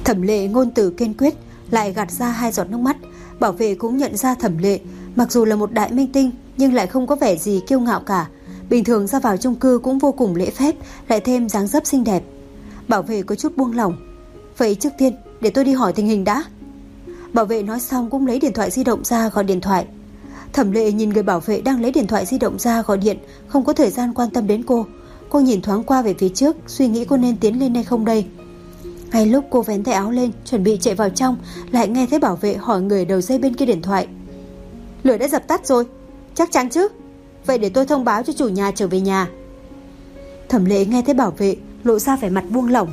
Thẩm Lệ ngôn từ kiên quyết, lại gạt ra 2 giọt nước mắt. Bảo vệ cũng nhận ra Thẩm Lệ mặc dù là một đại minh tinh nhưng lại không có vẻ gì kiêu ngạo cả. Bình thường ra vào chung cư cũng vô cùng lễ phép, lại thêm dáng dấp xinh đẹp. Bảo vệ có chút buông lỏng. Vậy trước tiên để tôi đi hỏi tình hình đã. Bảo vệ nói xong cũng lấy điện thoại di động ra gọi điện thoại. Thẩm Lệ nhìn người bảo vệ đang lấy điện thoại di động ra gọi điện, không có thời gian quan tâm đến cô. Cô nhìn thoáng qua về phía trước, suy nghĩ cô nên tiến lên hay không đây. Ngay lúc cô vén tay áo lên chuẩn bị chạy vào trong, lại nghe thấy bảo vệ hỏi người đầu dây bên kia điện thoại: Lửa đã dập tắt rồi, chắc chắn chứ? Vậy để tôi thông báo cho chủ nhà trở về nhà. Thẩm Lệ nghe thấy bảo vệ lộ ra vẻ mặt buông lỏng.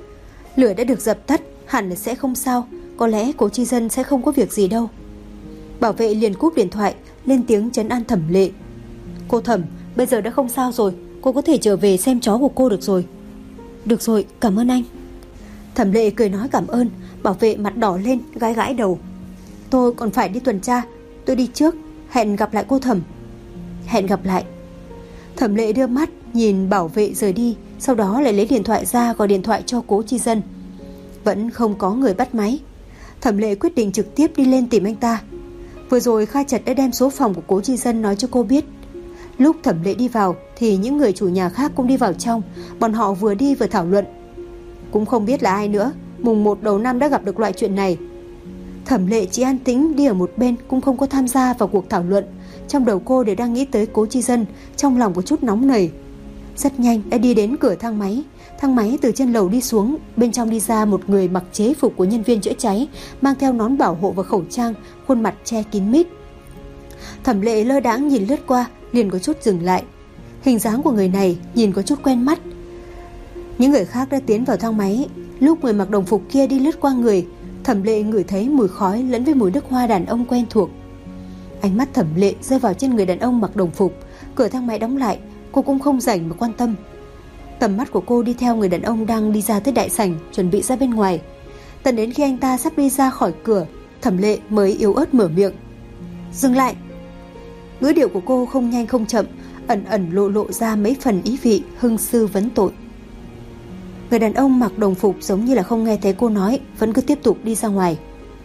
Lửa đã được dập tắt, hẳn là sẽ không sao. Có lẽ Cố Chi Dân sẽ không có việc gì đâu. Bảo vệ liền cúp điện thoại, lên tiếng trấn an Thẩm Lệ: Cô Thẩm, bây giờ đã không sao rồi, cô có thể trở về xem chó của cô được rồi. Được rồi, cảm ơn anh. Thẩm Lệ cười nói cảm ơn. Bảo vệ mặt đỏ lên, gãi gãi đầu: Tôi còn phải đi tuần tra, tôi đi trước, hẹn gặp lại cô Thẩm. Hẹn gặp lại. Thẩm Lệ đưa mắt nhìn bảo vệ rời đi, sau đó lại lấy điện thoại ra gọi điện thoại cho Cố Chi Dân. Vẫn không có người bắt máy. Thẩm Lệ quyết định trực tiếp đi lên tìm anh ta. Vừa rồi Kha Trật đã đem số phòng của Cố Chi Dân nói cho cô biết. Lúc Thẩm Lệ đi vào thì những người chủ nhà khác cũng đi vào trong. Bọn họ vừa đi vừa thảo luận. Cũng không biết là ai nữa, mùng 1 đầu năm đã gặp được loại chuyện này. Thẩm Lệ chỉ an tĩnh đi ở một bên, cũng không có tham gia vào cuộc thảo luận. Trong đầu cô đều đang nghĩ tới Cố Chi Dân, trong lòng có chút nóng nảy. Rất nhanh đã đi đến cửa thang máy. Thang máy từ trên lầu đi xuống, bên trong đi ra một người mặc chế phục của nhân viên chữa cháy, mang theo nón bảo hộ và khẩu trang, khuôn mặt che kín mít. Thẩm Lệ lơ đãng nhìn lướt qua, liền có chút dừng lại. Hình dáng của người này nhìn có chút quen mắt. Những người khác đã tiến vào thang máy. Lúc người mặc đồng phục kia đi lướt qua người, Thẩm Lệ ngửi thấy mùi khói lẫn với mùi nước hoa đàn ông quen thuộc. Ánh mắt Thẩm Lệ rơi vào trên người đàn ông mặc đồng phục. Cửa thang máy đóng lại, cô cũng không rảnh mà quan tâm. Tầm mắt của cô đi theo người đàn ông đang đi ra tới đại sảnh, chuẩn bị ra bên ngoài. Tận đến khi anh ta sắp đi ra khỏi cửa, Thẩm Lệ mới yếu ớt mở miệng: Dừng lại. Ngữ điệu của cô không nhanh không chậm, ẩn ẩn lộ ra mấy phần ý vị hưng sư vấn tội. Người đàn ông mặc đồng phục giống như là không nghe thấy cô nói, vẫn cứ tiếp tục đi ra ngoài.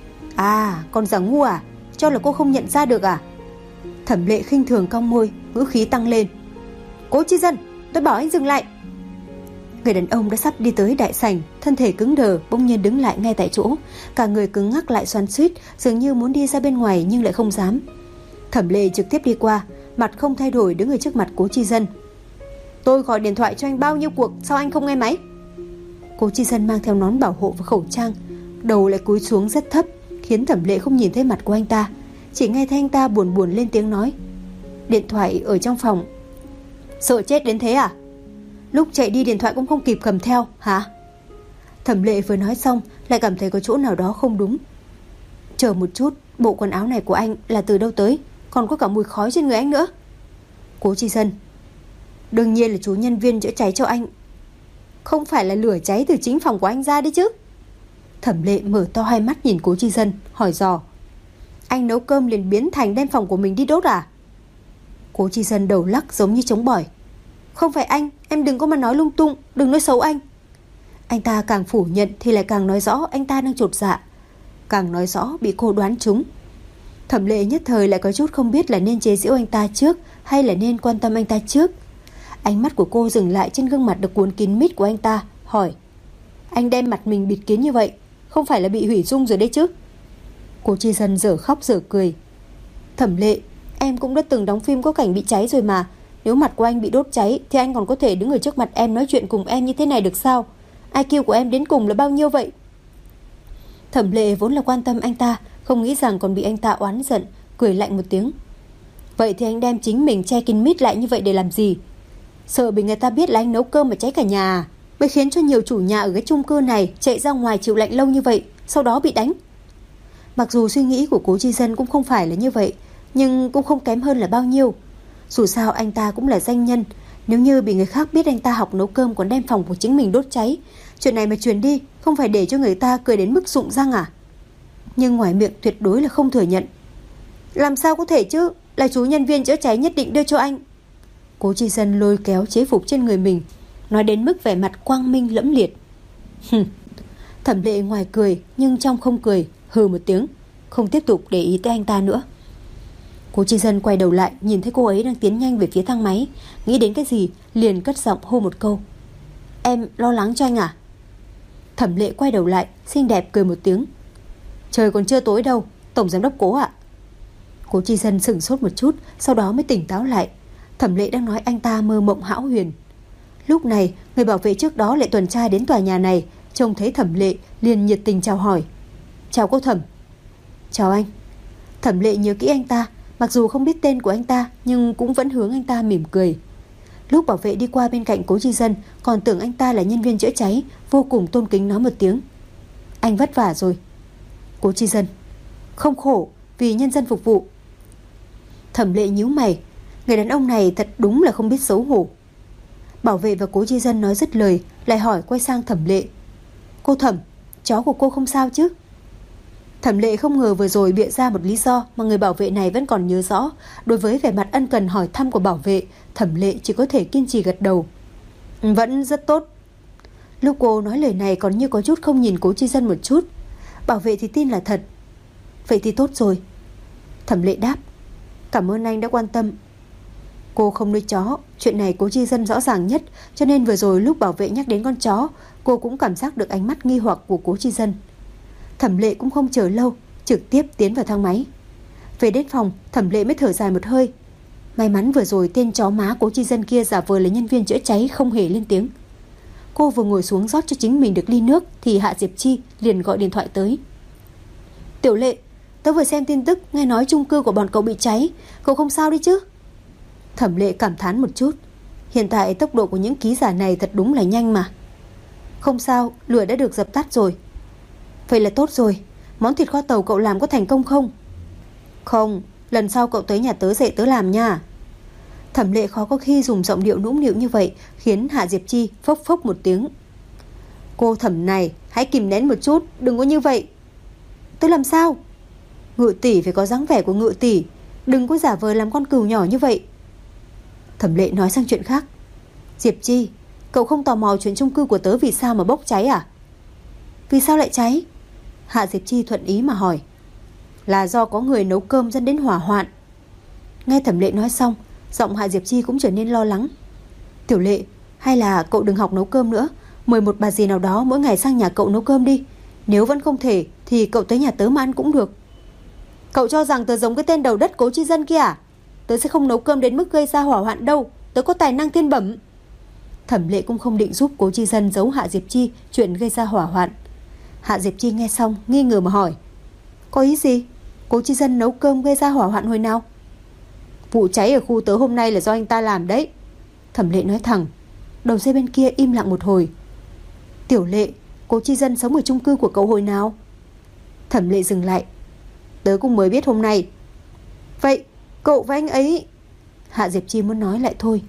À, con giả ngu à, cho là cô không nhận ra được à? Thẩm Lệ khinh thường cong môi, ngữ khí tăng lên: Cố Chi Dân, tôi bảo anh dừng lại. Người đàn ông đã sắp đi tới đại sảnh, thân thể cứng đờ, bỗng nhiên đứng lại ngay tại chỗ, cả người cứng ngắc lại xoắn xuýt, dường như muốn đi ra bên ngoài nhưng lại không dám. Thẩm Lệ trực tiếp đi qua, mặt không thay đổi đứng ở trước mặt Cố Chi Dân. Tôi gọi điện thoại cho anh bao nhiêu cuộc, sao anh không nghe máy? Cố Chi Dân mang theo nón bảo hộ và khẩu trang, đầu lại cúi xuống rất thấp, khiến Thẩm Lệ không nhìn thấy mặt của anh ta, chỉ nghe thấy anh ta buồn buồn lên tiếng nói: Điện thoại ở trong phòng. Sợ chết đến thế à? Lúc chạy đi điện thoại cũng không kịp cầm theo hả? Thẩm Lệ vừa nói xong lại cảm thấy có chỗ nào đó không đúng. Chờ một chút, bộ quần áo này của anh là từ đâu tới? Còn có cả mùi khói trên người anh nữa. Cố Chi Dân: Đương nhiên là chú nhân viên chữa cháy cho anh. Không phải là lửa cháy từ chính phòng của anh ra đấy chứ? Thẩm Lệ mở to hai mắt nhìn Cố Chi Dân, hỏi dò: Anh nấu cơm liền biến thành đem phòng của mình đi đốt à? Cố Chi Dân đầu lắc giống như trống bỏi: Không phải anh, em đừng có mà nói lung tung, đừng nói xấu anh. Anh ta càng phủ nhận thì lại càng nói rõ anh ta đang chột dạ, càng nói rõ bị cô đoán trúng. Thẩm Lệ nhất thời lại có chút không biết là nên chế giễu anh ta trước hay là nên quan tâm anh ta trước. Ánh mắt của cô dừng lại trên gương mặt được cuốn kín mít của anh ta, hỏi: Anh đem mặt mình bịt kín như vậy, không phải là bị hủy dung rồi đấy chứ? Cố Chi Dân dở khóc dở cười: Thẩm Lệ, em cũng đã từng đóng phim có cảnh bị cháy rồi mà. Nếu mặt của anh bị đốt cháy thì anh còn có thể đứng ở trước mặt em nói chuyện cùng em như thế này được sao? IQ của em đến cùng là bao nhiêu vậy? Thẩm Lệ vốn là quan tâm anh ta, không nghĩ rằng còn bị anh ta oán giận, cười lạnh một tiếng: Vậy thì anh đem chính mình che kín mít lại như vậy để làm gì? Sợ bị người ta biết là anh nấu cơm mà cháy cả nhà à? Mới khiến cho nhiều chủ nhà ở cái chung cư này chạy ra ngoài chịu lạnh lâu như vậy, sau đó bị đánh. Mặc dù suy nghĩ của Cố Chi Dân cũng không phải là như vậy, nhưng cũng không kém hơn là bao nhiêu. Dù sao anh ta cũng là danh nhân, nếu như bị người khác biết anh ta học nấu cơm còn đem phòng của chính mình đốt cháy, chuyện này mà truyền đi không phải để cho người ta cười đến mức rụng răng à? Nhưng ngoài miệng tuyệt đối là không thừa nhận. Làm sao có thể chứ, là chú nhân viên chữa cháy nhất định đưa cho anh. Cố Chi Dân lôi kéo chế phục trên người mình, nói đến mức vẻ mặt quang minh lẫm liệt. Thẩm Lệ ngoài cười nhưng trong không cười, hừ một tiếng, không tiếp tục để ý tới anh ta nữa. Cố Chi Dân quay đầu lại, nhìn thấy cô ấy đang tiến nhanh về phía thang máy, nghĩ đến cái gì liền cất giọng hô một câu: "Em lo lắng cho anh à?" Thẩm Lệ quay đầu lại, xinh đẹp cười một tiếng: "Trời còn chưa tối đâu, tổng giám đốc Cố ạ." Cố Chi Dân sững sốt một chút, sau đó mới tỉnh táo lại. Thẩm Lệ đang nói anh ta mơ mộng hão huyền. Lúc này, người bảo vệ trước đó lại tuần tra đến tòa nhà này, trông thấy Thẩm Lệ liền nhiệt tình chào hỏi: "Chào cô Thẩm." "Chào anh." Thẩm Lệ nhớ kỹ anh ta, mặc dù không biết tên của anh ta nhưng cũng vẫn hướng anh ta mỉm cười. Lúc bảo vệ đi qua bên cạnh Cố Chi Dân, còn tưởng anh ta là nhân viên chữa cháy, vô cùng tôn kính nói một tiếng: "Anh vất vả rồi." Cố Chi Dân: "Không khổ, vì nhân dân phục vụ." Thẩm Lệ nhíu mày, người đàn ông này thật đúng là không biết xấu hổ. Bảo vệ và Cố Chi Dân nói dứt lời, lại hỏi quay sang Thẩm Lệ: "Cô Thẩm, chó của cô không sao chứ?" Thẩm Lệ không ngờ vừa rồi bịa ra một lý do mà người bảo vệ này vẫn còn nhớ rõ. Đối với vẻ mặt ân cần hỏi thăm của bảo vệ, Thẩm Lệ chỉ có thể kiên trì gật đầu: "Vẫn rất tốt." Lúc cô nói lời này còn như có chút không nhìn Cố Chi Dân một chút. Bảo vệ thì tin là thật. "Vậy thì tốt rồi." Thẩm Lệ đáp: "Cảm ơn anh đã quan tâm." Cô không nuôi chó, chuyện này Cố Chi Dân rõ ràng nhất, cho nên vừa rồi lúc bảo vệ nhắc đến con chó, cô cũng cảm giác được ánh mắt nghi hoặc của Cố Chi Dân. Thẩm Lệ cũng không chờ lâu, trực tiếp tiến vào thang máy. Về đến phòng, Thẩm Lệ mới thở dài một hơi. May mắn vừa rồi tên chó má Cố Chi Dân kia giả vờ là nhân viên chữa cháy, không hề lên tiếng. Cô vừa ngồi xuống rót cho chính mình được ly nước thì Hạ Diệp Chi liền gọi điện thoại tới: "Tiểu Lệ, tớ vừa xem tin tức, nghe nói chung cư của bọn cậu bị cháy, cậu không sao đi chứ?" Thẩm Lệ cảm thán một chút. Hiện tại tốc độ của những ký giả này thật đúng là nhanh mà. "Không sao, lửa đã được dập tắt rồi." "Vậy là tốt rồi. Món thịt kho tàu cậu làm có thành công không?" "Không, lần sau cậu tới nhà tớ dạy tớ làm nha." Thẩm Lệ khó có khi dùng giọng điệu nũng nịu như vậy, khiến Hạ Diệp Chi phốc phốc một tiếng. "Cô Thẩm này, hãy kìm nén một chút, đừng có như vậy." "Tớ làm sao?" "Ngự tỷ phải có dáng vẻ của ngự tỷ, đừng có giả vờ làm con cừu nhỏ như vậy." Thẩm Lệ nói sang chuyện khác: "Diệp Chi, cậu không tò mò chuyện chung cư của tớ vì sao mà bốc cháy à?" "Vì sao lại cháy?" Hạ Diệp Chi thuận ý mà hỏi. "Là do có người nấu cơm dẫn đến hỏa hoạn." Nghe Thẩm Lệ nói xong, giọng Hạ Diệp Chi cũng trở nên lo lắng. "Tiểu Lệ, hay là cậu đừng học nấu cơm nữa, mời một bà dì nào đó mỗi ngày sang nhà cậu nấu cơm đi. Nếu vẫn không thể thì cậu tới nhà tớ mà ăn cũng được." "Cậu cho rằng tớ giống cái tên đầu đất Cố Chi Dân kia à? Tớ sẽ không nấu cơm đến mức gây ra hỏa hoạn đâu, tớ có tài năng thiên bẩm." Thẩm Lệ cũng không định giúp Cố Chi Dân giấu Hạ Diệp Chi chuyện gây ra hỏa hoạn. Hạ Diệp Chi nghe xong nghi ngờ mà hỏi: "Có ý gì? Cố Chi Dân nấu cơm gây ra hỏa hoạn hồi nào?" "Vụ cháy ở khu tớ hôm nay là do anh ta làm đấy." Thẩm Lệ nói thẳng. Đầu dây bên kia im lặng một hồi. "Tiểu Lệ, Cố Chi Dân sống ở chung cư của cậu hồi nào?" Thẩm Lệ dừng lại. "Tớ cũng mới biết hôm nay." "Vậy cậu và anh ấy..." Hạ Diệp Chi muốn nói lại thôi.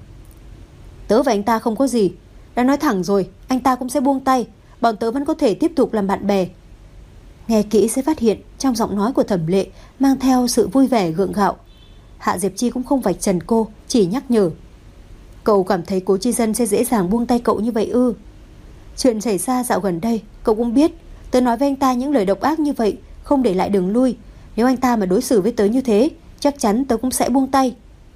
"Tớ và anh ta không có gì. Đã nói thẳng rồi, anh ta cũng sẽ buông tay. Bọn tớ vẫn có thể tiếp tục làm bạn bè." Nghe kỹ sẽ phát hiện trong giọng nói của Thẩm Lệ mang theo sự vui vẻ gượng gạo. Hạ Diệp Chi cũng không vạch trần cô, chỉ nhắc nhở: "Cậu cảm thấy Cố Chi Dân sẽ dễ dàng buông tay cậu như vậy ư? Chuyện xảy ra dạo gần đây cậu cũng biết. Tớ nói với anh ta những lời độc ác như vậy, không để lại đường lui. Nếu anh ta mà đối xử với tớ như thế, chắc chắn tớ cũng sẽ buông tay."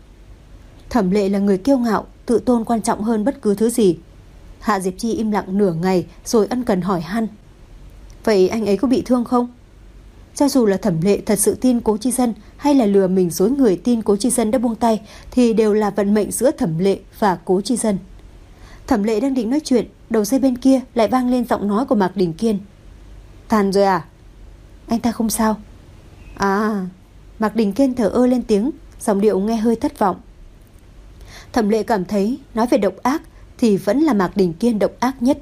Thẩm Lệ là người kiêu ngạo, tự tôn quan trọng hơn bất cứ thứ gì. Hạ Diệp Chi im lặng nửa ngày rồi ân cần hỏi han: "Vậy anh ấy có bị thương không?" Cho dù là Thẩm Lệ thật sự tin Cố Chi Dân hay là lừa mình dối người tin Cố Chi Dân đã buông tay thì đều là vận mệnh giữa Thẩm Lệ và Cố Chi Dân. Thẩm Lệ đang định nói chuyện, đầu dây bên kia lại vang lên giọng nói của Mạc Đình Kiên: "Tàn rồi à?" "Anh ta không sao." "À." Mạc Đình Kiên thở ơ lên tiếng, giọng điệu nghe hơi thất vọng. Thẩm Lệ cảm thấy nói về độc ác thì vẫn là Mạc Đình Kiên độc ác nhất.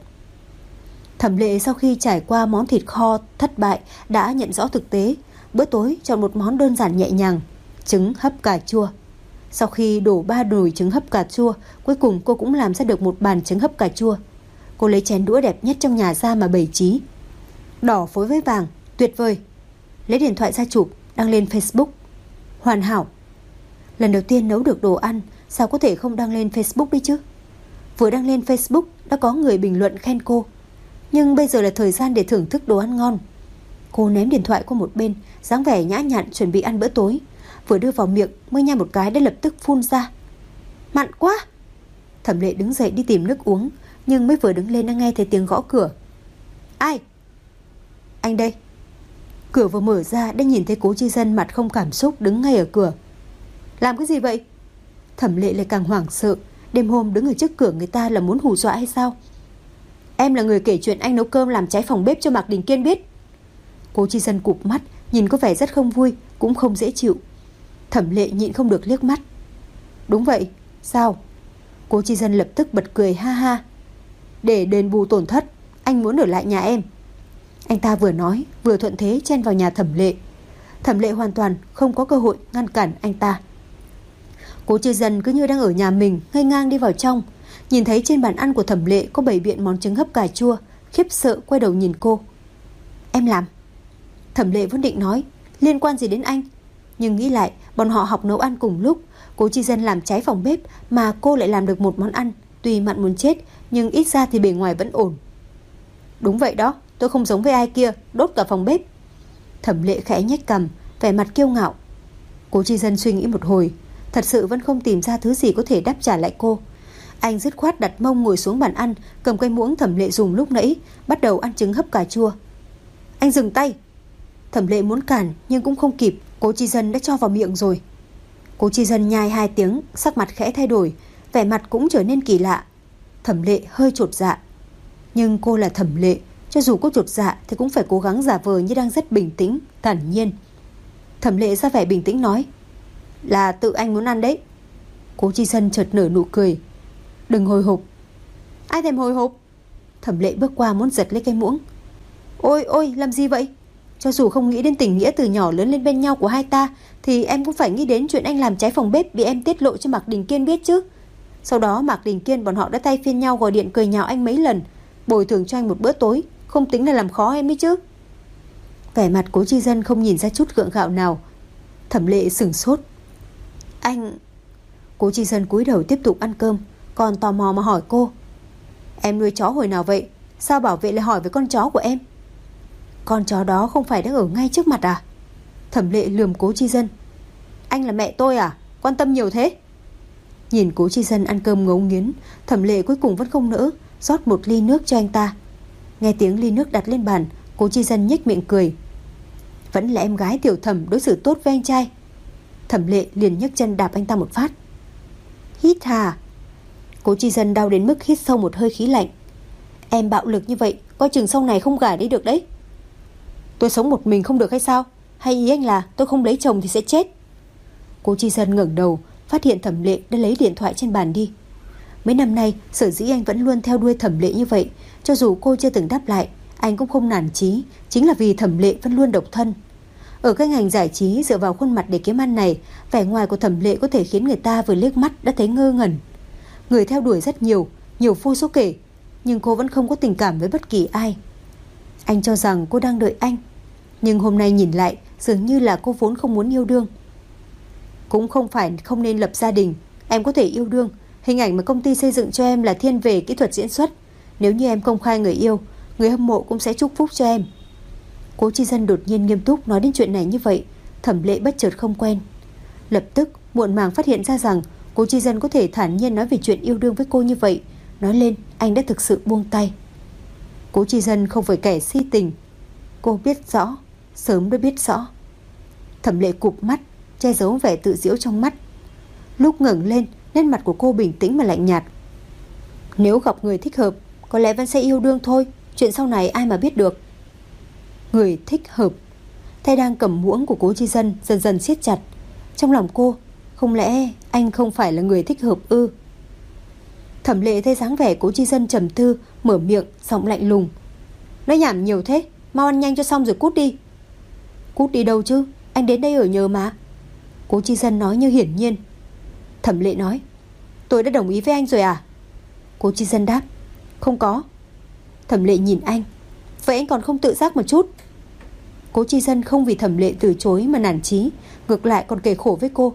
Thẩm Lệ sau khi trải qua món thịt kho thất bại đã nhận rõ thực tế. Bữa tối chọn một món đơn giản nhẹ nhàng: trứng hấp cà chua. Sau khi đổ 3 nồi trứng hấp cà chua, cuối cùng cô cũng làm ra được một bàn trứng hấp cà chua. Cô lấy chén đũa đẹp nhất trong nhà ra mà bày trí. Đỏ phối với vàng, tuyệt vời. Lấy điện thoại ra chụp, đăng lên Facebook. Hoàn hảo. Lần đầu tiên nấu được đồ ăn, sao có thể không đăng lên Facebook đi chứ? Vừa đăng lên Facebook đã có người bình luận khen cô. nhưng bây giờ là thời gian để thưởng thức đồ ăn ngon. Cô ném điện thoại qua một bên, dáng vẻ nhã nhặn chuẩn bị ăn bữa tối. Vừa đưa vào miệng mới nhai một cái đã lập tức phun ra. Mặn quá. Thẩm Lệ đứng dậy đi tìm nước uống, nhưng mới vừa đứng lên đã nghe thấy tiếng gõ cửa. Ai? Anh đây. Cửa vừa mở ra đã nhìn thấy Cố Chi Dân mặt không cảm xúc đứng ngay ở cửa. Làm cái gì vậy? Thẩm Lệ lại càng hoảng sợ. Đêm hôm đứng ở trước cửa người ta là muốn hù dọa hay sao? Em là người kể chuyện anh nấu cơm làm cháy phòng bếp cho Mạc Đình Kiên biết. Cố Chi Dân cụp mắt, nhìn có vẻ rất không vui, cũng không dễ chịu. Thẩm Lệ nhịn không được liếc mắt. Đúng vậy. Sao? Cố Chi Dân lập tức bật cười ha ha. Để đền bù tổn thất, anh muốn ở lại nhà em. Anh ta vừa nói vừa thuận thế chen vào nhà Thẩm Lệ. Thẩm Lệ hoàn toàn không có cơ hội ngăn cản anh ta. Cố Chi Dân cứ như đang ở nhà mình, ngây ngang đi vào trong. Nhìn thấy trên bàn ăn của Thẩm Lệ có bày biện món trứng hấp cà chua, khiếp sợ quay đầu nhìn cô. Em làm. Thẩm Lệ vốn định nói liên quan gì đến anh, nhưng nghĩ lại bọn họ học nấu ăn cùng lúc. Cố Chi Dân làm cháy phòng bếp mà cô lại làm được một món ăn, tuy mặn muốn chết nhưng ít ra thì bề ngoài vẫn ổn. Đúng vậy đó, tôi không giống với ai kia đốt cả phòng bếp. Thẩm Lệ khẽ nhếch cằm, vẻ mặt kiêu ngạo. Cố Chi Dân suy nghĩ một hồi, thật sự vẫn không tìm ra thứ gì có thể đáp trả lại cô. Anh dứt khoát đặt mông ngồi xuống bàn ăn, cầm cái muỗng Thẩm Lệ dùng lúc nãy, bắt đầu ăn trứng hấp cà chua. Anh dừng tay. Thẩm Lệ muốn cản nhưng cũng không kịp, Cố Chi Dân đã cho vào miệng rồi. Cố Chi Dân nhai 2 tiếng, sắc mặt khẽ thay đổi, vẻ mặt cũng trở nên kỳ lạ. Thẩm Lệ hơi chột dạ. Nhưng cô là Thẩm Lệ, cho dù cô chột dạ thì cũng phải cố gắng giả vờ như đang rất bình tĩnh, thản nhiên. Thẩm Lệ ra vẻ bình tĩnh nói, là tự anh muốn ăn đấy. Cố Chi Dân chợt nở nụ cười. Đừng hồi hộp. Ai thèm hồi hộp? Thẩm Lệ bước qua muốn giật lấy cái muỗng. Ôi ôi, làm gì vậy? Cho dù không nghĩ đến tình nghĩa từ nhỏ lớn lên bên nhau của hai ta, thì em cũng phải nghĩ đến chuyện anh làm cháy phòng bếp bị em tiết lộ cho Mạc Đình Kiên biết chứ. Sau đó Mạc Đình Kiên bọn họ đã thay phiên nhau gọi điện cười nhạo anh mấy lần, bồi thường cho anh một bữa tối, không tính là làm khó em ấy chứ. Vẻ mặt Cố Chi Dân không nhìn ra chút gượng gạo nào. Thẩm Lệ sửng sốt. Anh... Cố Chi Dân cúi đầu tiếp tục ăn cơm, còn tò mò mà hỏi cô. Em nuôi chó hồi nào vậy? Sao bảo vệ lại hỏi về con chó của em? Con chó đó không phải đang ở ngay trước mặt à? Thẩm Lệ lườm Cố Chi Dân. Anh là mẹ tôi à? Quan tâm nhiều thế. Nhìn Cố Chi Dân ăn cơm ngấu nghiến, Thẩm Lệ cuối cùng vẫn không nỡ, rót một ly nước cho anh ta. Nghe tiếng ly nước đặt lên bàn, Cố Chi Dân nhếch miệng cười. Vẫn là em gái Tiểu Thẩm đối xử tốt với anh trai. Thẩm Lệ liền nhấc chân đạp anh ta một phát. Hít hà. Cố Chi Dân đau đến mức hít sâu một hơi khí lạnh. Em bạo lực như vậy, coi chừng sau này không gả đi được đấy. Tôi sống một mình không được hay sao? Hay ý anh là tôi không lấy chồng thì sẽ chết? Cố Chi Dân ngẩng đầu, phát hiện Thẩm Lệ đã lấy điện thoại trên bàn đi. Mấy năm nay sở dĩ anh vẫn luôn theo đuôi Thẩm Lệ như vậy, cho dù cô chưa từng đáp lại, anh cũng không nản chí, chính là vì Thẩm Lệ vẫn luôn độc thân. Ở cái ngành giải trí dựa vào khuôn mặt để kiếm ăn này, vẻ ngoài của Thẩm Lệ có thể khiến người ta vừa liếc mắt đã thấy ngơ ngẩn. Người theo đuổi rất nhiều, nhiều vô số kể, nhưng cô vẫn không có tình cảm với bất kỳ ai. Anh cho rằng cô đang đợi anh, nhưng hôm nay nhìn lại dường như là cô vốn không muốn yêu đương. Cũng không phải không nên lập gia đình, em có thể yêu đương. Hình ảnh mà công ty xây dựng cho em là thiên về kỹ thuật diễn xuất. Nếu như em công khai người yêu, người hâm mộ cũng sẽ chúc phúc cho em. Cố Chi Dân đột nhiên nghiêm túc nói đến chuyện này như vậy, Thẩm Lệ bất chợt không quen. Lập tức muộn màng phát hiện ra rằng Cố Chi Dân có thể thản nhiên nói về chuyện yêu đương với cô như vậy. Nói lên anh đã thực sự buông tay. Cố Chi Dân không phải kẻ si tình, cô biết rõ, sớm đã biết rõ. Thẩm Lệ cụp mắt, che giấu vẻ tự giễu trong mắt. Lúc ngẩng lên, nét mặt của cô bình tĩnh mà lạnh nhạt. Nếu gặp người thích hợp, có lẽ vẫn sẽ yêu đương thôi. Chuyện sau này ai mà biết được. Người thích hợp. Tay đang cầm muỗng của Cố Chi Dân dần dần siết chặt. Trong lòng cô, không lẽ anh không phải là người thích hợp ư? Thẩm Lệ thấy dáng vẻ Cố Chi Dân trầm tư, mở miệng, giọng lạnh lùng. Nói nhảm nhiều thế, mau ăn nhanh cho xong rồi cút đi. Cút đi đâu chứ, anh đến đây ở nhờ mà. Cố Chi Dân nói như hiển nhiên. Thẩm Lệ nói, tôi đã đồng ý với anh rồi à? Cố Chi Dân đáp, không có. Thẩm Lệ nhìn anh, vậy anh còn không tự giác một chút? Cố Chi Dân không vì Thẩm Lệ từ chối mà nản chí, ngược lại còn kể khổ với cô.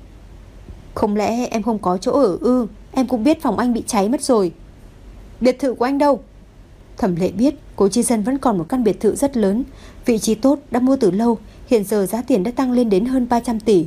Không lẽ em không có chỗ ở ư? Em cũng biết phòng anh bị cháy mất rồi. Biệt thự của anh đâu? Thẩm Lệ biết Cố Chi Dân vẫn còn một căn biệt thự rất lớn, vị trí tốt, đã mua từ lâu, hiện giờ giá tiền đã tăng lên đến hơn 300 tỷ.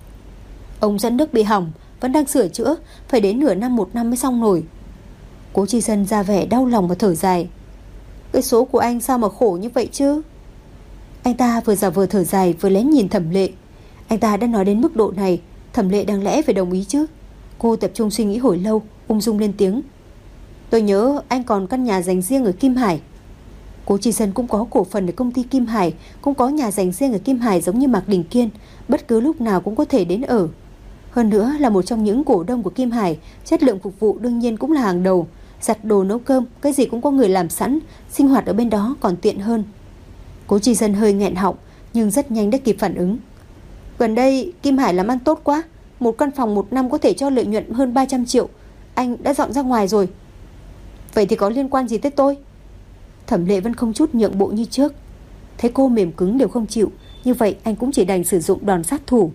Ống dẫn nước bị hỏng, vẫn đang sửa chữa, phải đến nửa năm một năm mới xong nổi. Cố Chi Dân ra vẻ đau lòng và thở dài. Cái số của anh sao mà khổ như vậy chứ? Anh ta vừa giả vờ thở dài vừa lén nhìn Thẩm Lệ. Anh ta đã nói đến mức độ này, Thẩm Lệ đáng lẽ phải đồng ý chứ. Cô tập trung suy nghĩ hồi lâu, ung dung lên tiếng. Tôi nhớ anh còn căn nhà dành riêng ở Kim Hải. Cố Chi Dân cũng có cổ phần ở công ty Kim Hải, cũng có nhà dành riêng ở Kim Hải giống như Mạc Đình Kiên, bất cứ lúc nào cũng có thể đến ở. Hơn nữa là một trong những cổ đông của Kim Hải, chất lượng phục vụ đương nhiên cũng là hàng đầu. Giặt đồ nấu cơm, cái gì cũng có người làm sẵn, sinh hoạt ở bên đó còn tiện hơn. Cố Chi Dân hơi nghẹn họng, nhưng rất nhanh đã kịp phản ứng. Gần đây Kim Hải làm ăn tốt quá, một căn phòng một năm có thể cho lợi nhuận hơn 300 triệu. Anh đã dọn ra ngoài rồi. Vậy thì có liên quan gì tới tôi? Thẩm Lệ vẫn không chút nhượng bộ như trước. Thấy cô mềm cứng đều không chịu, như vậy anh cũng chỉ đành sử dụng đòn sát thủ.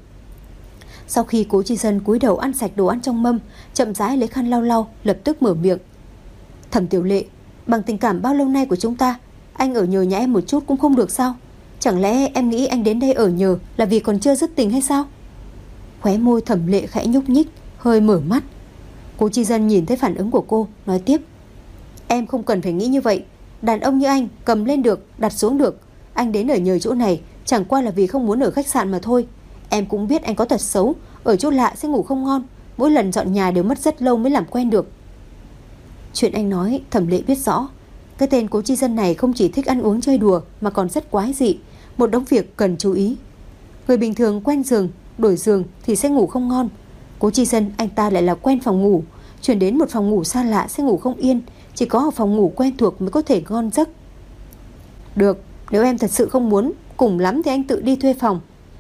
Sau khi Cố Chi Dân cúi đầu ăn sạch đồ ăn trong mâm, chậm rãi lấy khăn lau lau, lập tức mở miệng. Thẩm Tiểu Lệ, bằng tình cảm bao lâu nay của chúng ta, anh ở nhờ nhà em một chút cũng không được sao? Chẳng lẽ em nghĩ anh đến đây ở nhờ là vì còn chưa dứt tình hay sao? Khóe môi Thẩm Lệ khẽ nhúc nhích, hơi mở mắt. Cố Chi Dân nhìn thấy phản ứng của cô, nói tiếp. Em không cần phải nghĩ như vậy. Đàn ông như anh cầm lên được, đặt xuống được. Anh đến ở nhờ chỗ này chẳng qua là vì không muốn ở khách sạn mà thôi. Em cũng biết anh có tật xấu, ở chỗ lạ sẽ ngủ không ngon, mỗi lần dọn nhà đều mất rất lâu mới làm quen được. Chuyện anh nói Thẩm Lệ biết rõ. Cái tên Cố Chi Dân này không chỉ thích ăn uống chơi đùa mà còn rất quái dị, một đống việc cần chú ý. Người bình thường quen giường, đổi giường thì sẽ ngủ không ngon. Cố Chi Dân anh ta lại là quen phòng ngủ, chuyển đến một phòng ngủ xa lạ sẽ ngủ không yên, chỉ có ở phòng ngủ quen thuộc mới có thể ngon giấc. Được, nếu em thật sự không muốn, cùng lắm thì anh tự đi thuê phòng.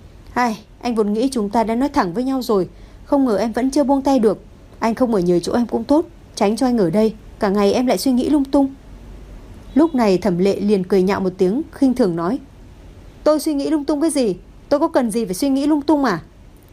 Anh vốn nghĩ chúng ta đã nói thẳng với nhau rồi, không ngờ em vẫn chưa buông tay được. Anh không ở nhờ chỗ em cũng tốt, tránh cho anh ở đây, cả ngày em lại suy nghĩ lung tung. Lúc này Thẩm Lệ liền cười nhạo một tiếng, khinh thường nói. Tôi suy nghĩ lung tung cái gì? Tôi có cần gì phải suy nghĩ lung tung à?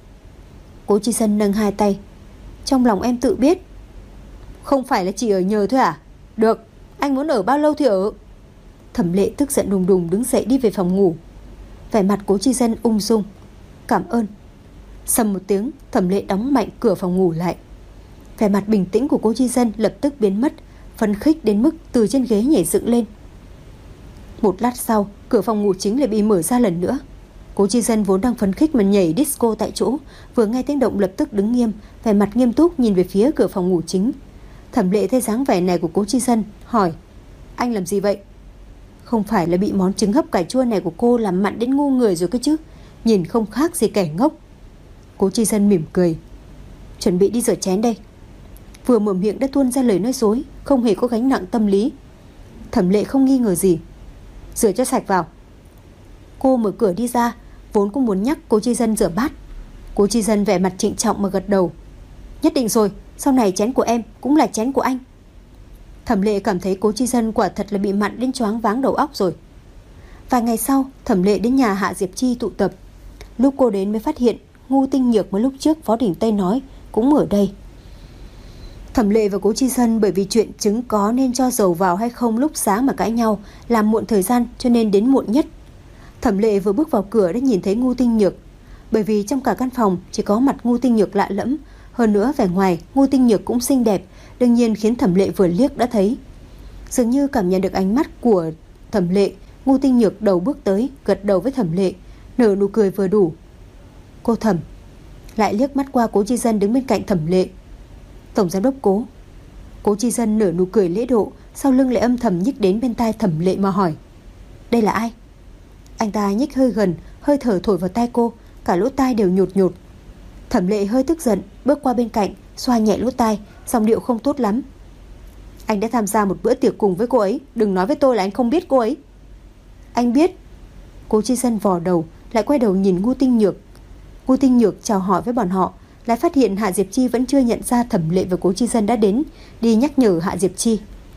Cố Chi Dân nâng hai tay. Trong lòng em tự biết. Không phải là chỉ ở nhờ thôi à? Được, anh muốn ở bao lâu thì ở. Thẩm Lệ tức giận đùng đùng đứng dậy đi về phòng ngủ. Vẻ mặt Cố Chi Dân ung dung. Cảm ơn. Sầm một tiếng, Thẩm Lệ đóng mạnh cửa phòng ngủ lại. Vẻ mặt bình tĩnh của Cố Chi Dân lập tức biến mất, phấn khích đến mức từ trên ghế nhảy dựng lên. Một lát sau, cửa phòng ngủ chính lại bị mở ra lần nữa. Cố Chi Dân vốn đang phấn khích mà nhảy disco tại chỗ, vừa nghe tiếng động lập tức đứng nghiêm, vẻ mặt nghiêm túc nhìn về phía cửa phòng ngủ chính. Thẩm Lệ thấy dáng vẻ này của Cố Chi Dân, hỏi: Anh làm gì vậy? Không phải là bị món trứng hấp cải chua này của cô làm mặn đến ngu người rồi cơ chứ? Nhìn không khác gì kẻ ngốc. Cố Chi Dân mỉm cười. Chuẩn bị đi rửa chén đây. Vừa mở miệng đã tuôn ra lời nói dối, không hề có gánh nặng tâm lý. Thẩm Lệ không nghi ngờ gì. Rửa cho sạch vào. Cô mở cửa đi ra, vốn cũng muốn nhắc Cố Chi Dân rửa bát. Cố Chi Dân vẻ mặt trịnh trọng mà gật đầu. Nhất định rồi, sau này chén của em cũng là chén của anh. Thẩm Lệ cảm thấy Cố Chi Dân quả thật là bị mặn đến choáng váng đầu óc rồi. Vài ngày sau, Thẩm Lệ đến nhà Hạ Diệp Chi tụ tập. Lúc cô đến mới phát hiện Ngô Tinh Nhược mới lúc trước Phó Đình Tây nói cũng ở đây. Thẩm Lệ và Cố Chi Dân bởi vì chuyện trứng có nên cho dầu vào hay không lúc sáng mà cãi nhau, làm muộn thời gian cho nên đến muộn nhất. Thẩm Lệ vừa bước vào cửa đã nhìn thấy Ngô Tinh Nhược. Bởi vì trong cả căn phòng chỉ có mặt Ngô Tinh Nhược lạ lẫm, hơn nữa vẻ ngoài Ngô Tinh Nhược cũng xinh đẹp, đương nhiên khiến Thẩm Lệ vừa liếc đã thấy. Dường như cảm nhận được ánh mắt của Thẩm Lệ, Ngô Tinh Nhược đầu bước tới, gật đầu với Thẩm Lệ, nở nụ cười vừa đủ. Cô Thẩm. Lại liếc mắt qua Cố Chi Dân đứng bên cạnh Thẩm Lệ. Tổng giám đốc Cố. Cố Chi Dân nở nụ cười lễ độ, sau lưng lại âm thầm nhích đến bên tai Thẩm Lệ mà hỏi: Đây là ai? Anh ta nhích hơi gần, hơi thở thổi vào tai cô, cả lỗ tai đều nhột nhột. Thẩm Lệ hơi tức giận, bước qua bên cạnh, xoa nhẹ lỗ tai, giọng điệu không tốt lắm. Anh đã tham gia một bữa tiệc cùng với cô ấy, đừng nói với tôi là anh không biết cô ấy. Anh biết. Cố Chi Dân vò đầu, lại quay đầu nhìn Ngô Tinh Nhược. Ngô Tinh Nhược chào hỏi với bọn họ, lại phát hiện Hạ Diệp Chi vẫn chưa nhận ra Thẩm Lệ và Cố Chi Dân đã đến, đi nhắc nhở Hạ Diệp Chi.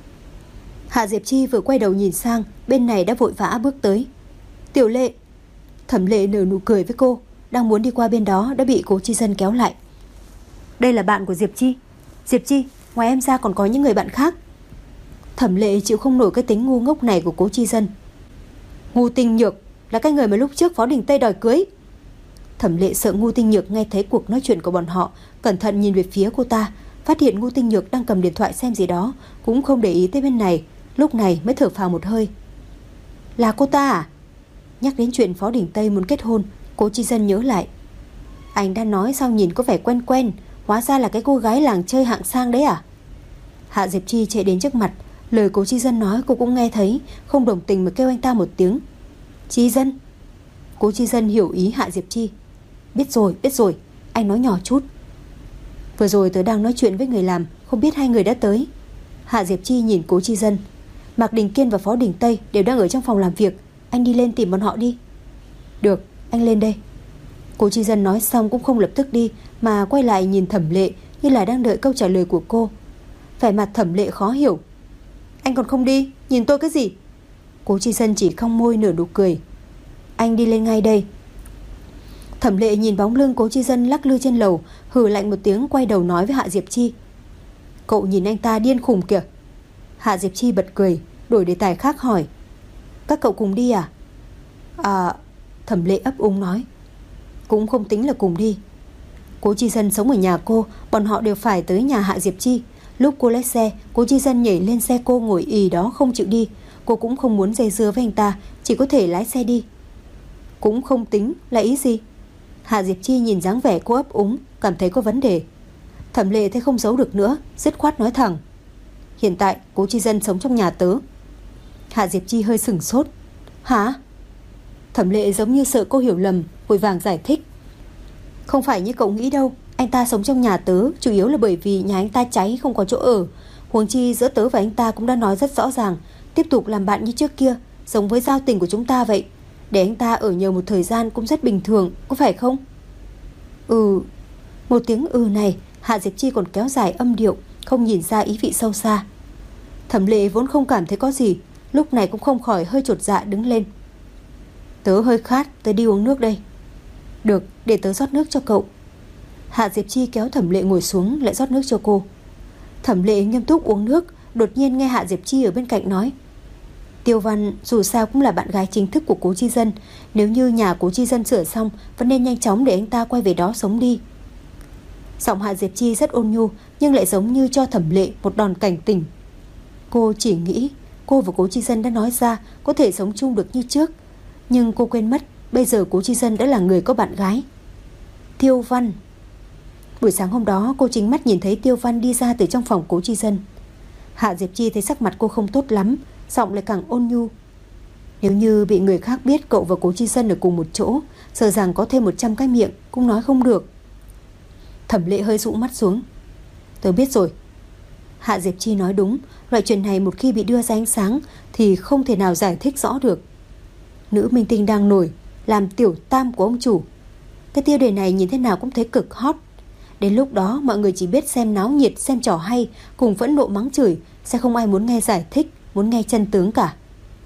Hạ Diệp Chi vừa quay đầu nhìn sang, bên này đã vội vã bước tới. Tiểu Lệ. Thẩm Lệ nở nụ cười với cô, đang muốn đi qua bên đó đã bị Cố Chi Dân kéo lại. Đây là bạn của Diệp Chi. Diệp Chi, ngoài em ra còn có những người bạn khác. Thẩm Lệ chịu không nổi cái tính ngu ngốc này của Cố Chi Dân. Ngô Tinh Nhược là cái người mà lúc trước Phó Đình Tây đòi cưới. Thẩm Lệ sợ Ngô Tinh Nhược nghe thấy cuộc nói chuyện của bọn họ, cẩn thận nhìn về phía cô ta, phát hiện Ngô Tinh Nhược đang cầm điện thoại xem gì đó, cũng không để ý tới bên này, lúc này mới thở phào một hơi. Là cô ta à? Nhắc đến chuyện Phó Đình Tây muốn kết hôn, Cố Chi Dân nhớ lại. Anh đã nói sao nhìn có vẻ quen quen, hóa ra là cái cô gái làng chơi hạng sang đấy à? Hạ Diệp Chi chạy đến trước mặt, lời Cố Chi Dân nói cô cũng nghe thấy, không đồng tình mà kêu anh ta một tiếng. Chi Dân. Cố Chi Dân hiểu ý Hạ Diệp Chi. Biết rồi, anh nói nhỏ chút. Vừa rồi tớ đang nói chuyện với người làm, không biết hai người đã tới. Hạ Diệp Chi nhìn Cố Chi Dân. Mạc Đình Kiên và Phó Đình Tây đều đang ở trong phòng làm việc, anh đi lên tìm bọn họ đi. Được, anh lên đây. Cố Chi Dân nói xong cũng không lập tức đi, mà quay lại nhìn Thẩm Lệ như là đang đợi câu trả lời của cô. Vẻ mặt Thẩm Lệ khó hiểu. Anh còn không đi, nhìn tôi cái gì? Cố Chi Dân chỉ cong môi nở nụ cười. Anh đi lên ngay đây. Thẩm Lệ nhìn bóng lưng Cố Chi Dân lắc lư trên lầu, hừ lạnh một tiếng, quay đầu nói với Hạ Diệp Chi. Cậu nhìn anh ta điên khùng kìa. Hạ Diệp Chi bật cười, đổi đề tài khác hỏi. Các cậu cùng đi à? À, Thẩm Lệ ấp úng nói. Cũng không tính là cùng đi. Cố Chi Dân sống ở nhà cô, bọn họ đều phải tới nhà Hạ Diệp Chi. Lúc cô lái xe, Cố Chi Dân nhảy lên xe cô ngồi ì đó không chịu đi. Cô cũng không muốn dây dưa với anh ta, chỉ có thể lái xe đi. Cũng không tính là ý gì? Hạ Diệp Chi nhìn dáng vẻ cô ấp úng, cảm thấy có vấn đề. Thẩm Lệ thấy không giấu được nữa, dứt khoát nói thẳng. Hiện tại Cố Chi Dân sống trong nhà tớ. Hạ Diệp Chi hơi sửng sốt. Hả? Thẩm Lệ giống như sợ cô hiểu lầm, vội vàng giải thích. Không phải như cậu nghĩ đâu, anh ta sống trong nhà tớ chủ yếu là bởi vì nhà anh ta cháy không có chỗ ở. Huống chi giữa tớ và anh ta cũng đã nói rất rõ ràng, tiếp tục làm bạn như trước kia, giống với giao tình của chúng ta vậy. Để anh ta ở nhờ một thời gian cũng rất bình thường, có phải không? Ừ. Một tiếng ừ này, Hạ Diệp Chi còn kéo dài âm điệu, không nhìn ra ý vị sâu xa. Thẩm Lệ vốn không cảm thấy có gì, lúc này cũng không khỏi hơi chột dạ đứng lên. Tớ hơi khát, tớ đi uống nước đây. Được, để tớ rót nước cho cậu. Hạ Diệp Chi kéo Thẩm Lệ ngồi xuống, lại rót nước cho cô. Thẩm Lệ nghiêm túc uống nước, đột nhiên nghe Hạ Diệp Chi ở bên cạnh nói. Tiêu Văn dù sao cũng là bạn gái chính thức của Cố Chi Dân, nếu như nhà Cố Chi Dân sửa xong, vẫn nên nhanh chóng để anh ta quay về đó sống đi. Giọng Hạ Diệp Chi rất ôn nhu, nhưng lại giống như cho Thẩm Lệ một đòn cảnh tỉnh. Cô chỉ nghĩ cô và Cố Chi Dân đã nói ra có thể sống chung được như trước, nhưng cô quên mất bây giờ Cố Chi Dân đã là người có bạn gái. Tiêu Văn. Buổi sáng hôm đó cô chính mắt nhìn thấy Tiêu Văn đi ra từ trong phòng Cố Chi Dân. Hạ Diệp Chi thấy sắc mặt cô không tốt lắm, giọng lại càng ôn nhu. Nếu như bị người khác biết cậu và Cố Chi Dân ở cùng một chỗ, sợ rằng có thêm 100 cái miệng cũng nói không được. Thẩm Lệ hơi dụ mắt xuống. Tớ biết rồi. Hạ Diệp Chi nói đúng, loại chuyện này một khi bị đưa ra ánh sáng thì không thể nào giải thích rõ được. Nữ minh tinh đang nổi, làm tiểu tam của ông chủ. Cái tiêu đề này nhìn thế nào cũng thấy cực hot. Đến lúc đó mọi người chỉ biết xem náo nhiệt, xem trò hay, cùng phẫn nộ mắng chửi, sẽ không ai muốn nghe giải thích, muốn nghe chân tướng cả.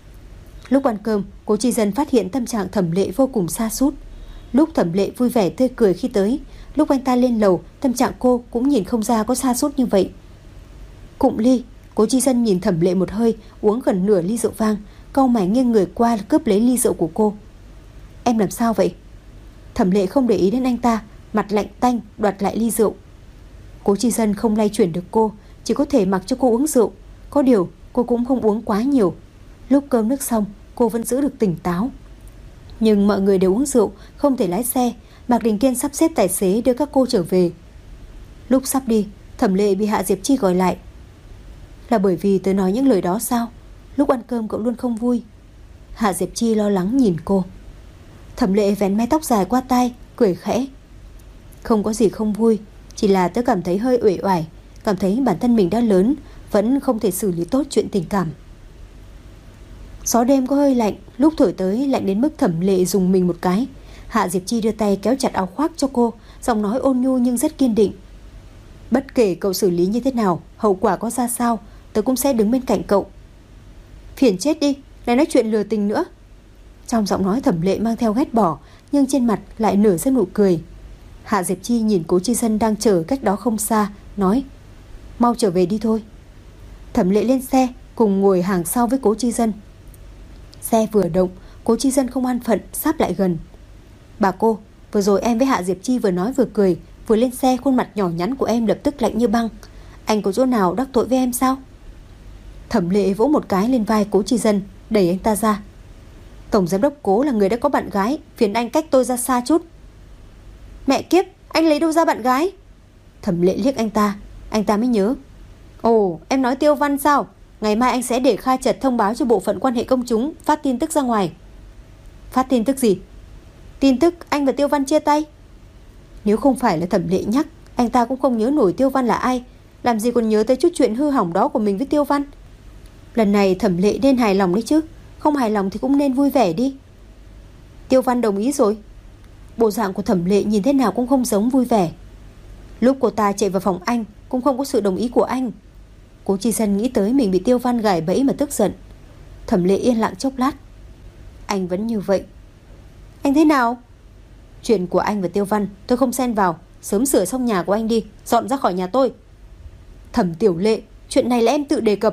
Lúc ăn cơm, Cố Chi Dân phát hiện tâm trạng Thẩm Lệ vô cùng sa sút. Lúc Thẩm Lệ vui vẻ tươi cười khi tới, lúc anh ta lên lầu, tâm trạng cô cũng nhìn không ra có sa sút như vậy. Cụm ly, Cố Chi Dân nhìn Thẩm Lệ một hơi, uống gần nửa ly rượu vang, cau mày nghiêng người qua cướp lấy ly rượu của cô. Em làm sao vậy? Thẩm Lệ không để ý đến anh ta, mặt lạnh tanh đoạt lại ly rượu. Cố Chi Dân không lay chuyển được cô, chỉ có thể mặc cho cô uống rượu. Có điều cô cũng không uống quá nhiều. Lúc cơm nước xong, cô vẫn giữ được tỉnh táo. Nhưng mọi người đều uống rượu, không thể lái xe. Mạc Đình Kiên sắp xếp tài xế đưa các cô trở về. Lúc sắp đi, Thẩm Lệ bị Hạ Diệp Chi gọi lại. Là bởi vì tớ nói những lời đó sao? Lúc ăn cơm cậu luôn không vui. Hạ Diệp Chi lo lắng nhìn cô. Thẩm Lệ vén mái tóc dài qua tai, cười khẽ. Không có gì không vui, chỉ là tớ cảm thấy hơi uể oải, cảm thấy bản thân mình đã lớn, vẫn không thể xử lý tốt chuyện tình cảm. Gió đêm có hơi lạnh, lúc thổi tới lạnh đến mức Thẩm Lệ dùng mình một cái. Hạ Diệp Chi đưa tay kéo chặt áo khoác cho cô, giọng nói ôn nhu nhưng rất kiên định. Bất kể cậu xử lý như thế nào, hậu quả có ra sao, tớ cũng sẽ đứng bên cạnh cậu. Phiền chết đi, lại nói chuyện lừa tình nữa. Trong giọng nói Thẩm Lệ mang theo ghét bỏ, nhưng trên mặt lại nở ra nụ cười. Hạ Diệp Chi nhìn Cố Chi Dân đang chờ cách đó không xa, nói. Mau trở về đi thôi. Thẩm Lệ lên xe, cùng ngồi hàng sau với Cố Chi Dân. Xe vừa động, Cố Chi Dân không an phận sáp lại gần. Bà cô, vừa rồi em với Hạ Diệp Chi vừa nói vừa cười, vừa lên xe khuôn mặt nhỏ nhắn của em lập tức lạnh như băng. Anh có chỗ nào đắc tội với em sao? Thẩm Lệ vỗ một cái lên vai Cố Chi Dân, đẩy anh ta ra. Tổng giám đốc Cố là người đã có bạn gái, phiền anh cách tôi ra xa chút. Mẹ kiếp, anh lấy đâu ra bạn gái? Thẩm Lệ liếc anh ta mới nhớ. Ồ, em nói Tiêu Văn sao? Ngày mai anh sẽ để Kha Trật thông báo cho bộ phận quan hệ công chúng, phát tin tức ra ngoài. Phát tin tức gì? Tin tức anh và Tiêu Văn chia tay. Nếu không phải là Thẩm Lệ nhắc, anh ta cũng không nhớ nổi Tiêu Văn là ai. Làm gì còn nhớ tới chút chuyện hư hỏng đó của mình với Tiêu Văn. Lần này Thẩm Lệ nên hài lòng đấy chứ. Không hài lòng thì cũng nên vui vẻ đi. Tiêu Văn đồng ý rồi. Bộ dạng của Thẩm Lệ nhìn thế nào cũng không giống vui vẻ. Lúc cô ta chạy vào phòng anh cũng không có sự đồng ý của anh. Cố Chi Dân nghĩ tới mình bị Tiêu Văn gài bẫy mà tức giận. Thẩm Lệ yên lặng chốc lát. Anh vẫn như vậy. Anh thế nào? Chuyện của anh và Tiêu Văn tôi không xen vào. Sớm sửa xong nhà của anh đi, dọn ra khỏi nhà tôi. Thẩm Tiểu Lệ, chuyện này là em tự đề cập.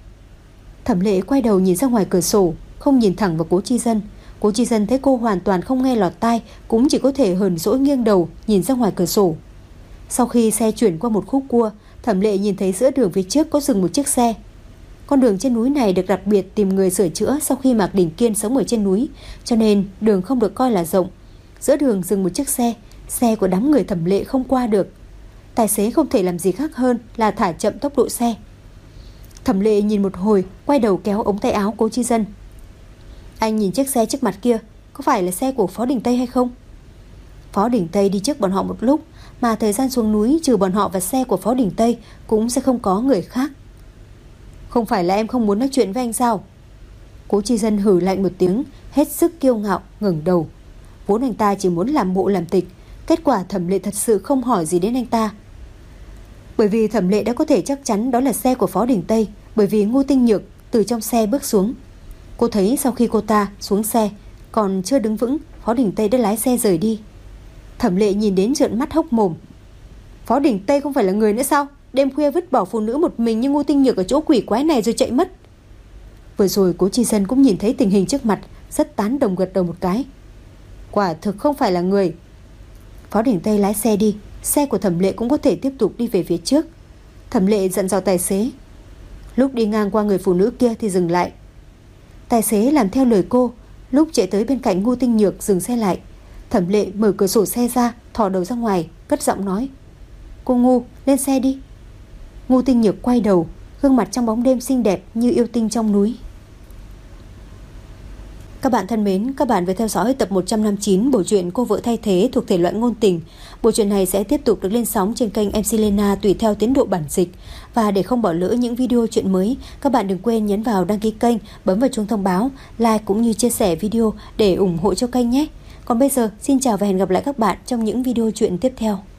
Thẩm Lệ quay đầu nhìn ra ngoài cửa sổ, không nhìn thẳng vào Cố Chi Dân. Cố Chi Dân thấy cô hoàn toàn không nghe lọt tai, cũng chỉ có thể hờn dỗi nghiêng đầu nhìn ra ngoài cửa sổ. Sau khi xe chuyển qua một khúc cua, Thẩm Lệ nhìn thấy giữa đường phía trước có dừng một chiếc xe. Con đường trên núi này được đặc biệt tìm người sửa chữa sau khi Mạc Đình Kiên sống ở trên núi, cho nên đường không được coi là rộng. Giữa đường dừng một chiếc xe của đám người Thẩm Lệ không qua được. Tài xế không thể làm gì khác hơn là thả chậm tốc độ xe. Thẩm Lệ nhìn một hồi, quay đầu kéo ống tay áo Cố Chi Dân. Anh nhìn chiếc xe trước mặt kia, có phải là xe của Phó Đình Tây hay không? Phó Đình Tây đi trước bọn họ một lúc, mà thời gian xuống núi trừ bọn họ và xe của Phó Đình Tây cũng sẽ không có người khác. Không phải là em không muốn nói chuyện với anh sao? Cố Chi Dân hừ lạnh một tiếng, hết sức kiêu ngạo ngẩng đầu. Vốn anh ta chỉ muốn làm bộ làm tịch, kết quả Thẩm Lệ thật sự không hỏi gì đến anh ta. Bởi vì Thẩm Lệ đã có thể chắc chắn đó là xe của Phó Đình Tây, bởi vì Ngô Tinh Nhược từ trong xe bước xuống. Cô thấy sau khi cô ta xuống xe còn chưa đứng vững, Phó Đình Tây đã lái xe rời đi. Thẩm Lệ nhìn đến trợn mắt hốc mồm. Phó Đình Tây không phải là người nữa sao? Đêm khuya vứt bỏ phụ nữ một mình như Ngô Tinh Nhược ở chỗ quỷ quái này rồi chạy mất. Vừa rồi Cố Chi Dân cũng nhìn thấy tình hình trước mặt, rất tán đồng gật đầu một cái. Quả thực không phải là người. Phó Đình Tây lái xe đi, xe của Thẩm Lệ cũng có thể tiếp tục đi về phía trước. Thẩm Lệ dặn dò tài xế. Lúc đi ngang qua người phụ nữ kia thì dừng lại. Tài xế làm theo lời cô. Lúc chạy tới bên cạnh Ngô Tinh Nhược dừng xe lại. Thẩm Lệ mở cửa sổ xe ra, thò đầu ra ngoài, cất giọng nói. Cô Ngô, lên xe đi. Ngô Tinh Nhược quay đầu, gương mặt trong bóng đêm xinh đẹp như yêu tinh trong núi. Các bạn thân mến, các bạn vừa theo dõi tập 159 bộ truyện Cô Vợ Thay Thế thuộc thể loại ngôn tình. Bộ truyện này sẽ tiếp tục được lên sóng trên kênh MC Lena tùy theo tiến độ bản dịch. Và để không bỏ lỡ những video truyện mới, các bạn đừng quên nhấn vào đăng ký kênh, bấm vào chuông thông báo, like cũng như chia sẻ video để ủng hộ cho kênh nhé. Còn bây giờ, xin chào và hẹn gặp lại các bạn trong những video truyện tiếp theo.